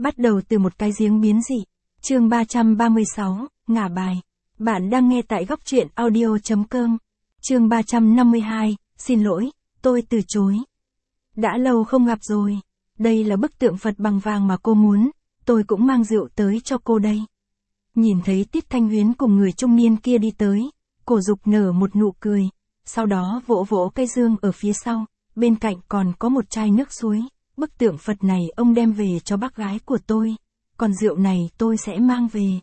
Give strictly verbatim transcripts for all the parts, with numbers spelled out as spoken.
Bắt đầu từ một cái giếng biến dị. Chương ba trăm ba mươi sáu, ngả bài. Bạn đang nghe tại góc truyện audio.com. Chương ba trăm năm mươi hai, xin lỗi, tôi từ chối. Đã lâu không gặp rồi. Đây là bức tượng Phật bằng vàng mà cô muốn, tôi cũng mang rượu tới cho cô đây. Nhìn thấy Tiết Thanh Huyến cùng người trung niên kia đi tới, Cổ Dục nở một nụ cười, sau đó vỗ vỗ cây dương ở phía sau, bên cạnh còn có một chai nước suối. Bức tượng Phật này ông đem về cho bác gái của tôi, còn rượu này tôi sẽ mang về.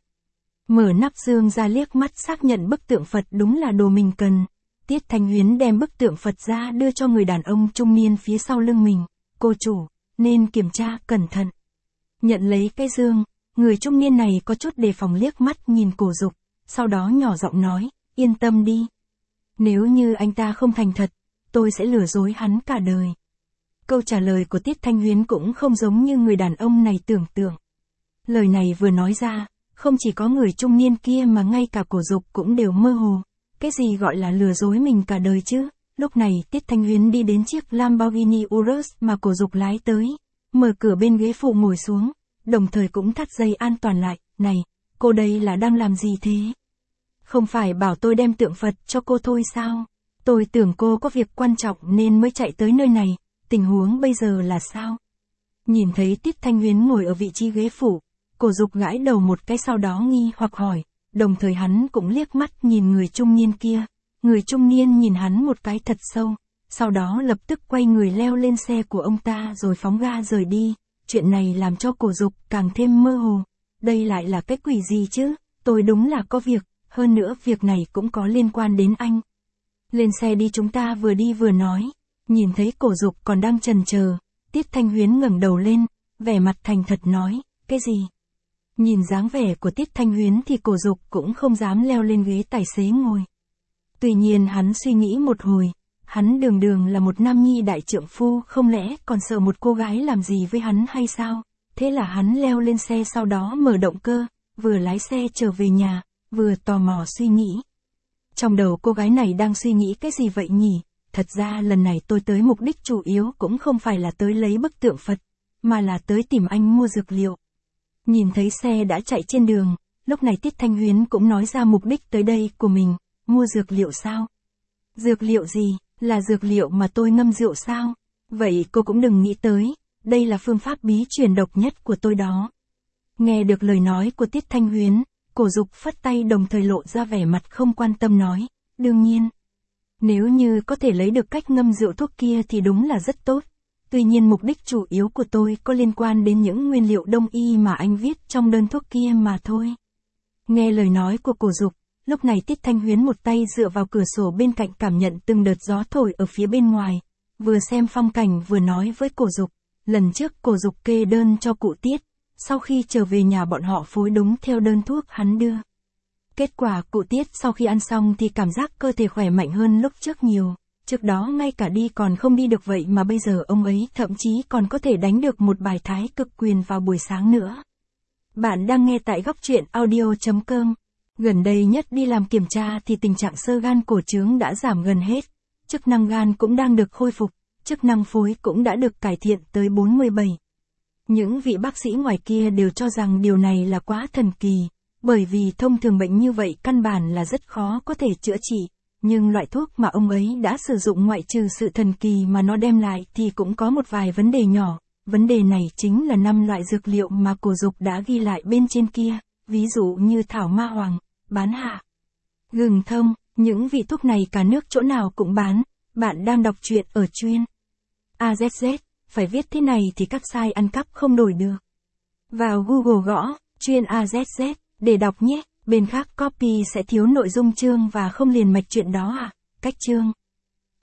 Mở nắp dương ra liếc mắt xác nhận bức tượng Phật đúng là đồ mình cần. Tiết Thanh Huyến đem bức tượng Phật ra đưa cho người đàn ông trung niên phía sau lưng mình. Cô chủ, nên kiểm tra cẩn thận. Nhận lấy cái dương, người trung niên này có chút đề phòng liếc mắt nhìn Cổ Dục, sau đó nhỏ giọng nói, yên tâm đi. Nếu như anh ta không thành thật, tôi sẽ lừa dối hắn cả đời. Câu trả lời của Tiết Thanh Huyến cũng không giống như người đàn ông này tưởng tượng. Lời này vừa nói ra, không chỉ có người trung niên kia mà ngay cả Cổ Dục cũng đều mơ hồ. Cái gì gọi là lừa dối mình cả đời chứ? Lúc này Tiết Thanh Huyến đi đến chiếc Lamborghini Urus mà Cổ Dục lái tới, mở cửa bên ghế phụ ngồi xuống, đồng thời cũng thắt dây an toàn lại. Này, cô đây là đang làm gì thế? Không phải bảo tôi đem tượng Phật cho cô thôi sao? Tôi tưởng cô có việc quan trọng nên mới chạy tới nơi này, tình huống bây giờ là sao? Nhìn thấy Tiết Thanh Huyến ngồi ở vị trí ghế phụ, Cổ Dục gãi đầu một cái sau đó nghi hoặc hỏi, đồng thời hắn cũng liếc mắt nhìn người trung niên kia. Người trung niên nhìn hắn một cái thật sâu, sau đó lập tức quay người leo lên xe của ông ta rồi phóng ga rời đi. Chuyện này làm cho Cổ Dục càng thêm mơ hồ. Đây lại là cái quỷ gì chứ? Tôi đúng là có việc, hơn nữa việc này cũng có liên quan đến anh. Lên xe đi, chúng ta vừa đi vừa nói. Nhìn thấy Cổ Dục còn đang chần chờ, Tiết Thanh Huyến ngẩng đầu lên, vẻ mặt thành thật nói, cái gì? Nhìn dáng vẻ của Tiết Thanh Huyến thì Cổ Dục cũng không dám leo lên ghế tài xế ngồi. Tuy nhiên hắn suy nghĩ một hồi, hắn đường đường là một nam nhi đại trượng phu, không lẽ còn sợ một cô gái làm gì với hắn hay sao? Thế là hắn leo lên xe, sau đó mở động cơ, vừa lái xe trở về nhà, vừa tò mò suy nghĩ. Trong đầu cô gái này đang suy nghĩ cái gì vậy nhỉ? Thật ra lần này tôi tới mục đích chủ yếu cũng không phải là tới lấy bức tượng Phật, mà là tới tìm anh mua dược liệu. Nhìn thấy xe đã chạy trên đường, lúc này Tiết Thanh Huyến cũng nói ra mục đích tới đây của mình, mua dược liệu sao? Dược liệu gì? Là dược liệu mà tôi ngâm rượu sao? Vậy cô cũng đừng nghĩ tới, đây là phương pháp bí truyền độc nhất của tôi đó. Nghe được lời nói của Tiết Thanh Huyến, Cổ Dục phất tay đồng thời lộ ra vẻ mặt không quan tâm nói, đương nhiên. Nếu như có thể lấy được cách ngâm rượu thuốc kia thì đúng là rất tốt. Tuy nhiên mục đích chủ yếu của tôi có liên quan đến những nguyên liệu đông y mà anh viết trong đơn thuốc kia mà thôi. Nghe lời nói của Cổ Dục, lúc này Tiết Thanh Huyến một tay dựa vào cửa sổ bên cạnh cảm nhận từng đợt gió thổi ở phía bên ngoài, vừa xem phong cảnh vừa nói với Cổ Dục. Lần trước Cổ Dục kê đơn cho cụ Tiết, sau khi trở về nhà bọn họ phối đúng theo đơn thuốc hắn đưa. Kết quả cụ Tiết sau khi ăn xong thì cảm giác cơ thể khỏe mạnh hơn lúc trước nhiều. Trước đó ngay cả đi còn không đi được, vậy mà bây giờ ông ấy thậm chí còn có thể đánh được một bài thái cực quyền vào buổi sáng nữa. Bạn đang nghe tại góc truyện audio.com. Gần đây nhất đi làm kiểm tra thì tình trạng xơ gan cổ trướng đã giảm gần hết. Chức năng gan cũng đang được khôi phục, chức năng phối cũng đã được cải thiện tới bốn mươi bảy. Những vị bác sĩ ngoài kia đều cho rằng điều này là quá thần kỳ, bởi vì thông thường bệnh như vậy căn bản là rất khó có thể chữa trị. Nhưng loại thuốc mà ông ấy đã sử dụng ngoại trừ sự thần kỳ mà nó đem lại thì cũng có một vài vấn đề nhỏ. Vấn đề này chính là năm loại dược liệu mà Cổ Dục đã ghi lại bên trên kia, ví dụ như thảo ma hoàng, bán hạ, gừng thông, những vị thuốc này cả nước chỗ nào cũng bán. Bạn đang đọc truyện ở chuyên a zét zét, phải viết thế này thì các site ăn cắp không đổi được. Vào Google gõ chuyên a zét zét để đọc nhé. Bên khác copy sẽ thiếu nội dung chương và không liền mạch chuyện đó à? Cách chương